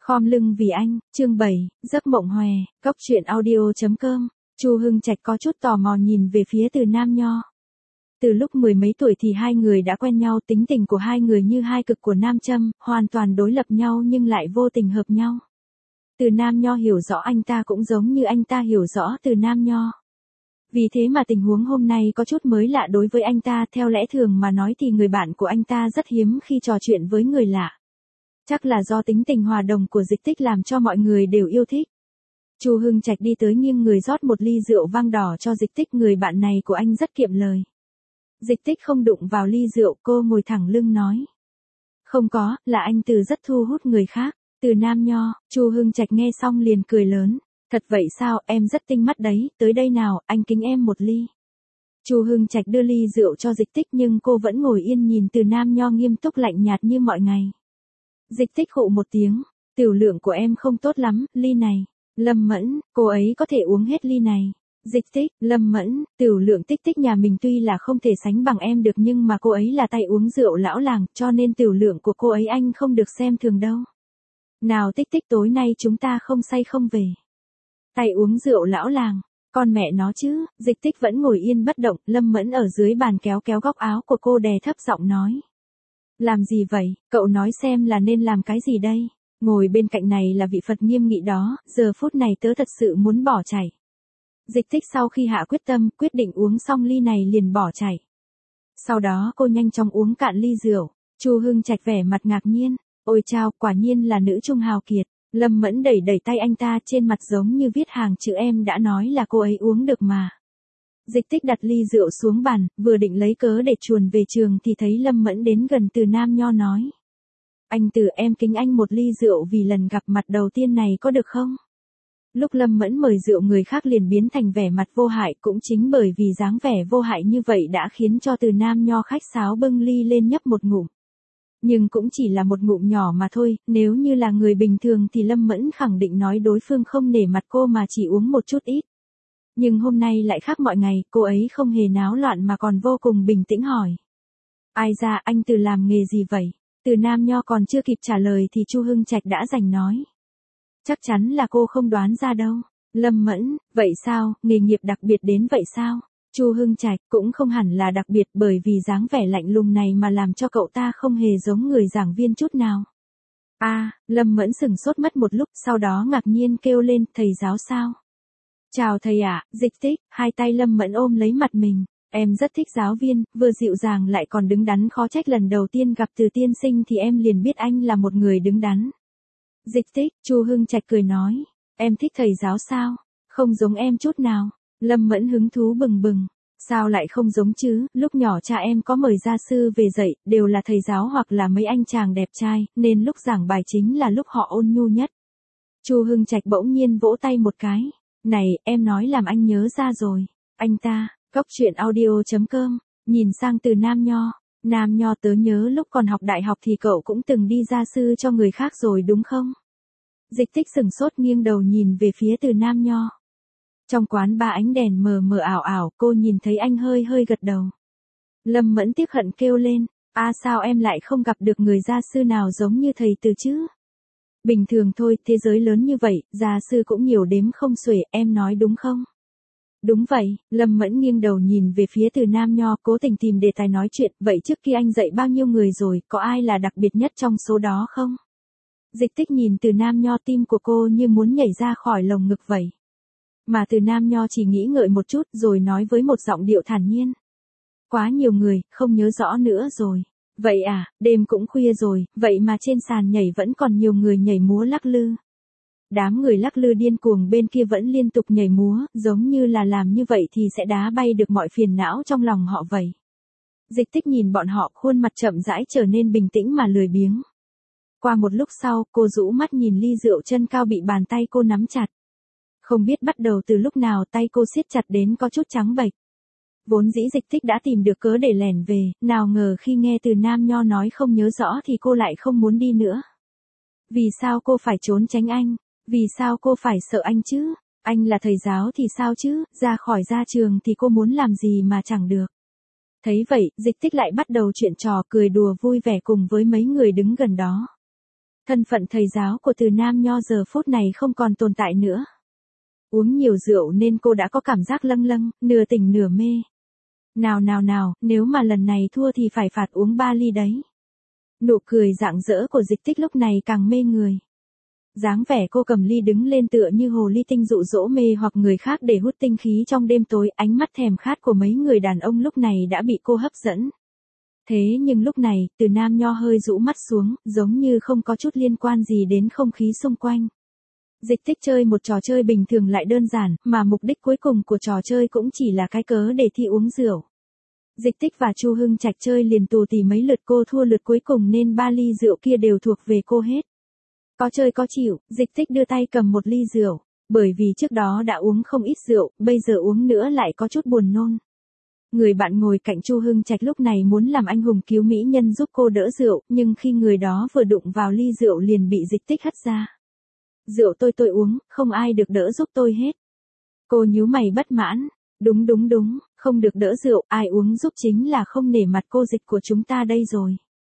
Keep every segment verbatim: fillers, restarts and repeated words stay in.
Khom lưng vì anh, chương bảy, giấc mộng hòe, cốc truyện audio chấm com. Chu Hưng Trạch có chút tò mò nhìn về phía Từ Nam Nho. Từ lúc mười mấy tuổi thì hai người đã quen nhau, tính tình của hai người như hai cực của nam châm, hoàn toàn đối lập nhau nhưng lại vô tình hợp nhau. Từ Nam Nho hiểu rõ anh ta cũng giống như anh ta hiểu rõ Từ Nam Nho. Vì thế mà tình huống hôm nay có chút mới lạ đối với anh ta, theo lẽ thường mà nói thì người bạn của anh ta rất hiếm khi trò chuyện với người lạ. Chắc là do tính tình hòa đồng của Dịch Tích làm cho mọi người đều yêu thích. Chu Hưng Trạch đi tới nghiêng người rót một ly rượu vang đỏ cho Dịch Tích, người bạn này của anh rất kiệm lời. Dịch Tích không đụng vào ly rượu, cô ngồi thẳng lưng nói. Không có, là anh Từ rất thu hút người khác. Từ Nam Nho. Chu Hưng Trạch nghe xong liền cười lớn. Thật vậy sao, em rất tinh mắt đấy, tới đây nào, anh kính em một ly. Chu Hưng Trạch đưa ly rượu cho Dịch Tích nhưng cô vẫn ngồi yên nhìn Từ Nam Nho nghiêm túc lạnh nhạt như mọi ngày. Dịch Tích khụ một tiếng, tiểu lượng của em không tốt lắm, ly này. Lâm Mẫn, cô ấy có thể uống hết ly này. Dịch Tích, Lâm Mẫn, tiểu lượng Tích Tích nhà mình tuy là không thể sánh bằng em được nhưng mà cô ấy là tay uống rượu lão làng, cho nên tiểu lượng của cô ấy anh không được xem thường đâu. Nào Tích Tích, tối nay chúng ta không say không về. Tay uống rượu lão làng, con mẹ nó chứ. Dịch Tích vẫn ngồi yên bất động, Lâm Mẫn ở dưới bàn kéo kéo góc áo của cô đè thấp giọng nói. Làm gì vậy, cậu nói xem là nên làm cái gì đây? Ngồi bên cạnh này là vị Phật nghiêm nghị đó, giờ phút này tớ thật sự muốn bỏ chạy. Dịch Tích sau khi hạ quyết tâm, quyết định uống xong ly này liền bỏ chạy. Sau đó cô nhanh chóng uống cạn ly rượu. Chu Hưng Trạch vẻ mặt ngạc nhiên, ôi chao, quả nhiên là nữ trung hào kiệt. Lâm Mẫn đẩy đẩy tay anh ta, trên mặt giống như viết hàng chữ em đã nói là cô ấy uống được mà. Dịch Tích đặt ly rượu xuống bàn, vừa định lấy cớ để chuồn về trường thì thấy Lâm Mẫn đến gần Từ Nam Nho nói. Anh Từ, em kính anh một ly rượu vì lần gặp mặt đầu tiên này có được không? Lúc Lâm Mẫn mời rượu người khác liền biến thành vẻ mặt vô hại, cũng chính bởi vì dáng vẻ vô hại như vậy đã khiến cho Từ Nam Nho khách sáo bưng ly lên nhấp một ngụm. Nhưng cũng chỉ là một ngụm nhỏ mà thôi, nếu như là người bình thường thì Lâm Mẫn khẳng định nói đối phương không nể mặt cô mà chỉ uống một chút ít. Nhưng hôm nay lại khác mọi ngày, cô ấy không hề náo loạn mà còn vô cùng bình tĩnh hỏi. Ai ra, anh Từ làm nghề gì vậy? Từ Nam Nho còn chưa kịp trả lời thì Chu Hưng Trạch đã giành nói. Chắc chắn là cô không đoán ra đâu. Lâm Mẫn, vậy sao, nghề nghiệp đặc biệt đến vậy sao? Chu Hưng Trạch, cũng không hẳn là đặc biệt bởi vì dáng vẻ lạnh lùng này mà làm cho cậu ta không hề giống người giảng viên chút nào. A, à, Lâm Mẫn sửng sốt mất một lúc, sau đó ngạc nhiên kêu lên, thầy giáo sao? Chào thầy ạ. Dịch Tích, hai tay Lâm Mẫn ôm lấy mặt mình. Em rất thích giáo viên, vừa dịu dàng lại còn đứng đắn, khó trách lần đầu tiên gặp Từ tiên sinh thì em liền biết anh là một người đứng đắn. Dịch Tích, Chu Hưng Trạch cười nói, em thích thầy giáo sao? Không giống em chút nào. Lâm Mẫn hứng thú bừng bừng. Sao lại không giống chứ, lúc nhỏ cha em có mời gia sư về dạy, đều là thầy giáo hoặc là mấy anh chàng đẹp trai, nên lúc giảng bài chính là lúc họ ôn nhu nhất. Chu Hưng Trạch bỗng nhiên vỗ tay một cái. Này, em nói làm anh nhớ ra rồi. Anh ta, cốc truyện audio chấm com, nhìn sang Từ Nam Nho. Nam Nho, tớ nhớ lúc còn học đại học thì cậu cũng từng đi gia sư cho người khác rồi đúng không? Dịch Tích sửng sốt nghiêng đầu nhìn về phía Từ Nam Nho. Trong quán ba ánh đèn mờ mờ ảo ảo, cô nhìn thấy anh hơi hơi gật đầu. Lâm Mẫn tiếc hận kêu lên, a à, sao em lại không gặp được người gia sư nào giống như thầy Từ chứ? Bình thường thôi, thế giới lớn như vậy, gia sư cũng nhiều đếm không xuể, em nói đúng không? Đúng vậy. Lâm Mẫn nghiêng đầu nhìn về phía Từ Nam Nho, cố tình tìm đề tài nói chuyện, vậy trước kia anh dạy bao nhiêu người rồi, có ai là đặc biệt nhất trong số đó không? Dịch Tích nhìn Từ Nam Nho, tim của cô như muốn nhảy ra khỏi lồng ngực vậy. Mà Từ Nam Nho chỉ nghĩ ngợi một chút rồi nói với một giọng điệu thản nhiên. Quá nhiều người, không nhớ rõ nữa rồi. Vậy à, đêm cũng khuya rồi, vậy mà trên sàn nhảy vẫn còn nhiều người nhảy múa lắc lư. Đám người lắc lư điên cuồng bên kia vẫn liên tục nhảy múa, giống như là làm như vậy thì sẽ đá bay được mọi phiền não trong lòng họ vậy. Dịch Tích nhìn bọn họ, khuôn mặt chậm rãi trở nên bình tĩnh mà lười biếng. Qua một lúc sau, cô rũ mắt nhìn ly rượu chân cao bị bàn tay cô nắm chặt. Không biết bắt đầu từ lúc nào tay cô siết chặt đến có chút trắng bệch. Vốn dĩ Dịch Tích đã tìm được cớ để lẻn về, nào ngờ khi nghe Từ Nam Nho nói không nhớ rõ thì cô lại không muốn đi nữa. Vì sao cô phải trốn tránh anh? Vì sao cô phải sợ anh chứ? Anh là thầy giáo thì sao chứ? Ra khỏi gia trường thì cô muốn làm gì mà chẳng được. Thấy vậy, Dịch Tích lại bắt đầu chuyện trò cười đùa vui vẻ cùng với mấy người đứng gần đó. Thân phận thầy giáo của Từ Nam Nho giờ phút này không còn tồn tại nữa. Uống nhiều rượu nên cô đã có cảm giác lâng lâng, nửa tỉnh nửa mê. Nào nào nào, nếu mà lần này thua thì phải phạt uống ba ly đấy. Nụ cười rạng rỡ của Dịch Tích lúc này càng mê người. Dáng vẻ cô cầm ly đứng lên tựa như hồ ly tinh dụ dỗ mê hoặc người khác để hút tinh khí trong đêm tối, ánh mắt thèm khát của mấy người đàn ông lúc này đã bị cô hấp dẫn. Thế nhưng lúc này, Từ Nam Nho hơi rũ mắt xuống, giống như không có chút liên quan gì đến không khí xung quanh. Dịch Tích chơi một trò chơi bình thường lại đơn giản, mà mục đích cuối cùng của trò chơi cũng chỉ là cái cớ để thi uống rượu. Dịch Tích và Chu Hưng Trạch chơi liền tù tì mấy lượt, cô thua lượt cuối cùng nên ba ly rượu kia đều thuộc về cô hết. Có chơi có chịu, Dịch Tích đưa tay cầm một ly rượu, bởi vì trước đó đã uống không ít rượu, bây giờ uống nữa lại có chút buồn nôn. Người bạn ngồi cạnh Chu Hưng Trạch lúc này muốn làm anh hùng cứu mỹ nhân giúp cô đỡ rượu, nhưng khi người đó vừa đụng vào ly rượu liền bị Dịch Tích hất ra. Rượu tôi tôi uống, không ai được đỡ giúp tôi hết. Cô nhíu mày bất mãn. Đúng đúng đúng, không được đỡ rượu, ai uống giúp chính là không nể mặt cô Dịch của chúng ta đây rồi.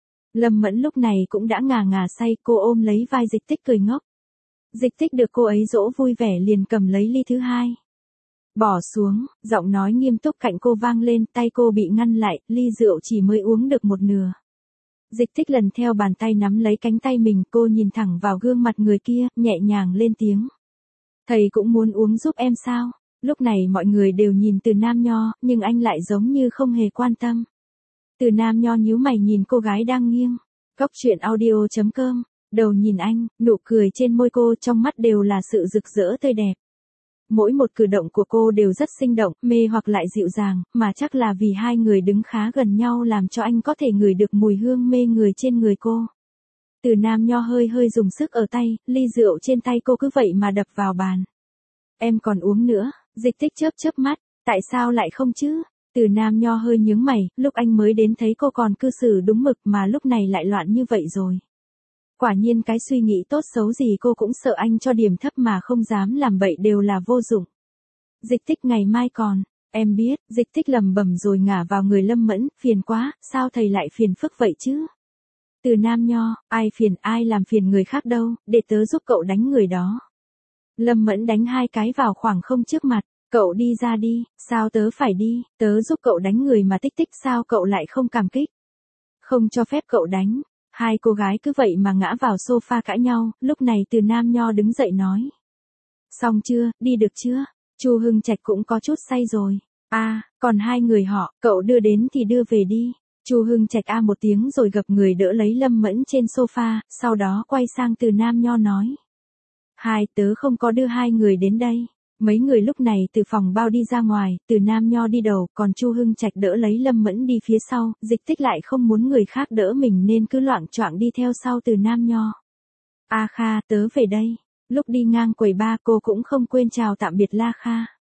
Lâm Mẫn lúc này cũng đã ngà ngà say, cô ôm lấy vai Dịch Tích cười ngốc. Dịch Tích được cô ấy dỗ vui vẻ liền cầm lấy ly thứ hai. Bỏ xuống, giọng nói nghiêm túc cạnh cô vang lên, tay cô bị ngăn lại, ly rượu chỉ mới uống được một nửa. Dịch Tích lần theo bàn tay nắm lấy cánh tay mình, cô nhìn thẳng vào gương mặt người kia, nhẹ nhàng lên tiếng. Thầy cũng muốn uống giúp em sao? Lúc này mọi người đều nhìn Từ Nam Nho, nhưng anh lại giống như không hề quan tâm. Từ Nam Nho nhíu mày nhìn cô gái đang nghiêng. Cóc truyện audio chấm com, đầu nhìn anh, nụ cười trên môi cô trong mắt đều là sự rực rỡ tươi đẹp. Mỗi một cử động của cô đều rất sinh động, mê hoặc lại dịu dàng, mà chắc là vì hai người đứng khá gần nhau làm cho anh có thể ngửi được mùi hương mê người trên người cô. Từ Nam Nho hơi hơi dùng sức ở tay, ly rượu trên tay cô cứ vậy mà đập vào bàn. Em còn uống nữa, Dịch Tích chớp chớp mắt, tại sao lại không chứ? Từ Nam Nho hơi nhướng mày, lúc anh mới đến thấy cô còn cư xử đúng mực mà lúc này lại loạn như vậy rồi. Quả nhiên cái suy nghĩ tốt xấu gì cô cũng sợ anh cho điểm thấp mà không dám làm bậy đều là vô dụng. Dịch Tích ngày mai còn, em biết, Dịch Tích lầm bầm rồi ngả vào người Lâm Mẫn, phiền quá, sao thầy lại phiền phức vậy chứ? Từ Nam Nho, ai phiền ai làm phiền người khác đâu, để tớ giúp cậu đánh người đó. Lâm Mẫn đánh hai cái vào khoảng không trước mặt, cậu đi ra đi, sao tớ phải đi, tớ giúp cậu đánh người mà Tích Tích sao cậu lại không cảm kích. Không cho phép cậu đánh. Hai cô gái cứ vậy mà ngã vào sofa cãi nhau, lúc này Từ Nam Nho đứng dậy nói. Xong chưa, đi được chưa? Chu Hưng Trạch cũng có chút say rồi. À, còn hai người họ, cậu đưa đến thì đưa về đi. Chu Hưng Trạch a một tiếng rồi gập người đỡ lấy Lâm Mẫn trên sofa, sau đó quay sang Từ Nam Nho nói. Hai, tớ không có đưa hai người đến đây. Mấy người lúc này từ phòng bao đi ra ngoài, Từ Nam Nho đi đầu, còn Chu Hưng Trạch đỡ lấy Lâm Mẫn đi phía sau, Dịch Tích lại không muốn người khác đỡ mình nên cứ loạng choạng đi theo sau Từ Nam Nho. A Kha, tớ về đây. Lúc đi ngang quầy ba cô cũng không quên chào tạm biệt La Kha.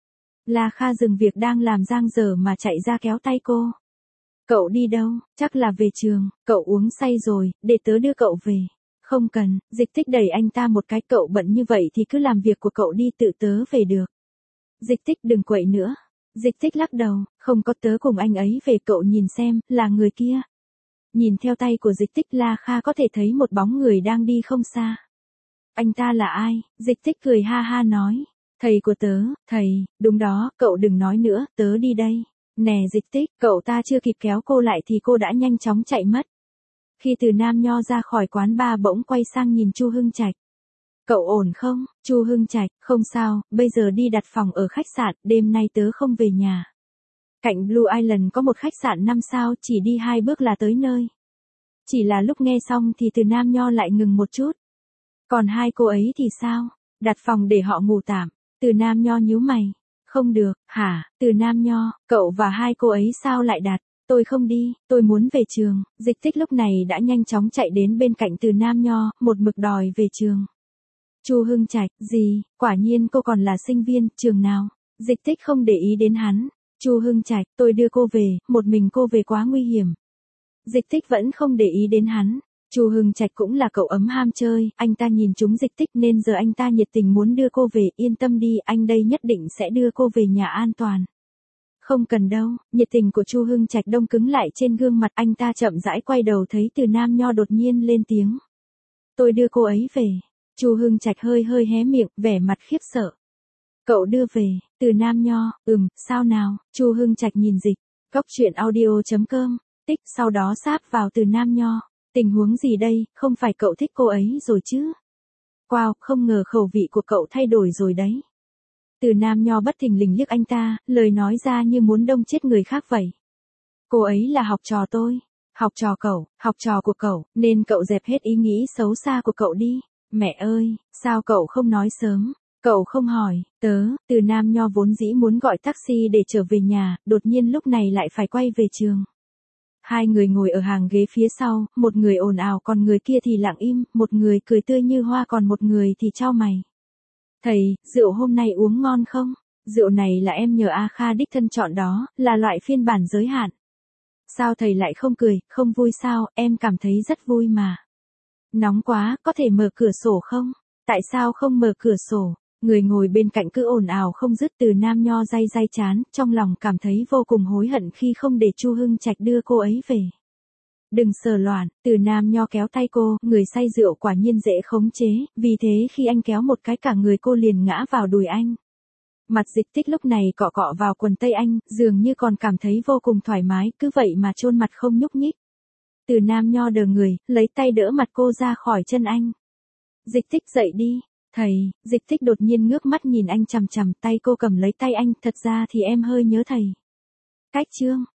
La Kha dừng việc đang làm dang dở mà chạy ra kéo tay cô. Cậu đi đâu, chắc là về trường, cậu uống say rồi, để tớ đưa cậu về. Không cần, Dịch Tích đẩy anh ta một cái, cậu bận như vậy thì cứ làm việc của cậu đi, tự tớ về được. Dịch Tích đừng quậy nữa. Dịch Tích lắc đầu, không có, tớ cùng anh ấy về, cậu nhìn xem, là người kia. Nhìn theo tay của Dịch Tích, La Kha có thể thấy một bóng người đang đi không xa. Anh ta là ai? Dịch Tích cười ha ha nói. Thầy của tớ, thầy, đúng đó, cậu đừng nói nữa, tớ đi đây. Nè Dịch Tích, cậu ta chưa kịp kéo cô lại thì cô đã nhanh chóng chạy mất. Khi Từ Nam Nho ra khỏi quán bar bỗng quay sang nhìn Chu Hưng Trạch. Cậu ổn không? Chu Hưng Trạch, không sao, bây giờ đi đặt phòng ở khách sạn, đêm nay tớ không về nhà. Cạnh Blue Island có một khách sạn năm sao, chỉ đi hai bước là tới nơi. Chỉ là lúc nghe xong thì Từ Nam Nho lại ngừng một chút. Còn hai cô ấy thì sao? Đặt phòng để họ ngủ tạm. Từ Nam Nho nhíu mày. Không được, hả? Từ Nam Nho, cậu và hai cô ấy sao lại đặt? Tôi không đi, tôi muốn về trường. Dịch Tích lúc này đã nhanh chóng chạy đến bên cạnh Từ Nam Nho, một mực đòi về trường. Chu Hưng Trạch, gì, quả nhiên cô còn là sinh viên, trường nào? Dịch Tích không để ý đến hắn. Chu Hưng Trạch, tôi đưa cô về, một mình cô về quá nguy hiểm. Dịch Tích vẫn không để ý đến hắn. Chu Hưng Trạch cũng là cậu ấm ham chơi, anh ta nhìn trúng Dịch Tích nên giờ anh ta nhiệt tình muốn đưa cô về, yên tâm đi, anh đây nhất định sẽ đưa cô về nhà an toàn. Không cần đâu, nhiệt tình của Chu Hưng Trạch đông cứng lại trên gương mặt, anh ta chậm rãi quay đầu thấy Từ Nam Nho đột nhiên lên tiếng. Tôi đưa cô ấy về. Chu Hưng Trạch hơi hơi hé miệng, vẻ mặt khiếp sợ. Cậu đưa về, Từ Nam Nho, ừm, sao nào, Chu Hưng Trạch nhìn dịch, góc chuyện audio.com, tích sau đó sáp vào Từ Nam Nho. Tình huống gì đây, không phải cậu thích cô ấy rồi chứ? Wow, không ngờ khẩu vị của cậu thay đổi rồi đấy. Từ Nam Nho bất thình lình liếc anh ta, lời nói ra như muốn đông chết người khác vậy. Cô ấy là học trò tôi. Học trò cậu, học trò của cậu, nên cậu dẹp hết ý nghĩ xấu xa của cậu đi. Mẹ ơi, sao cậu không nói sớm? Cậu không hỏi, tớ, Từ Nam Nho vốn dĩ muốn gọi taxi để trở về nhà, đột nhiên lúc này lại phải quay về trường. Hai người ngồi ở hàng ghế phía sau, một người ồn ào còn người kia thì lặng im, một người cười tươi như hoa còn một người thì chau mày. Thầy, rượu hôm nay uống ngon không? Rượu này là em nhờ A Kha đích thân chọn đó, là loại phiên bản giới hạn. Sao thầy lại không cười, không vui sao, em cảm thấy rất vui mà. Nóng quá, có thể mở cửa sổ không? Tại sao không mở cửa sổ? Người ngồi bên cạnh cứ ồn ào không dứt. Từ Nam Nho day day chán, trong lòng cảm thấy vô cùng hối hận khi không để Chu Hưng Trạch đưa cô ấy về. Đừng sờ loạn, Từ Nam Nho kéo tay cô, người say rượu quả nhiên dễ khống chế, vì thế khi anh kéo một cái cả người cô liền ngã vào đùi anh. Mặt Dịch Tích lúc này cọ cọ vào quần tây anh, dường như còn cảm thấy vô cùng thoải mái, cứ vậy mà chôn mặt không nhúc nhích. Từ Nam Nho đờ người, lấy tay đỡ mặt cô ra khỏi chân anh. Dịch Tích dậy đi, thầy, Dịch Tích đột nhiên ngước mắt nhìn anh chằm chằm, tay cô cầm lấy tay anh, thật ra thì em hơi nhớ thầy. Cách chương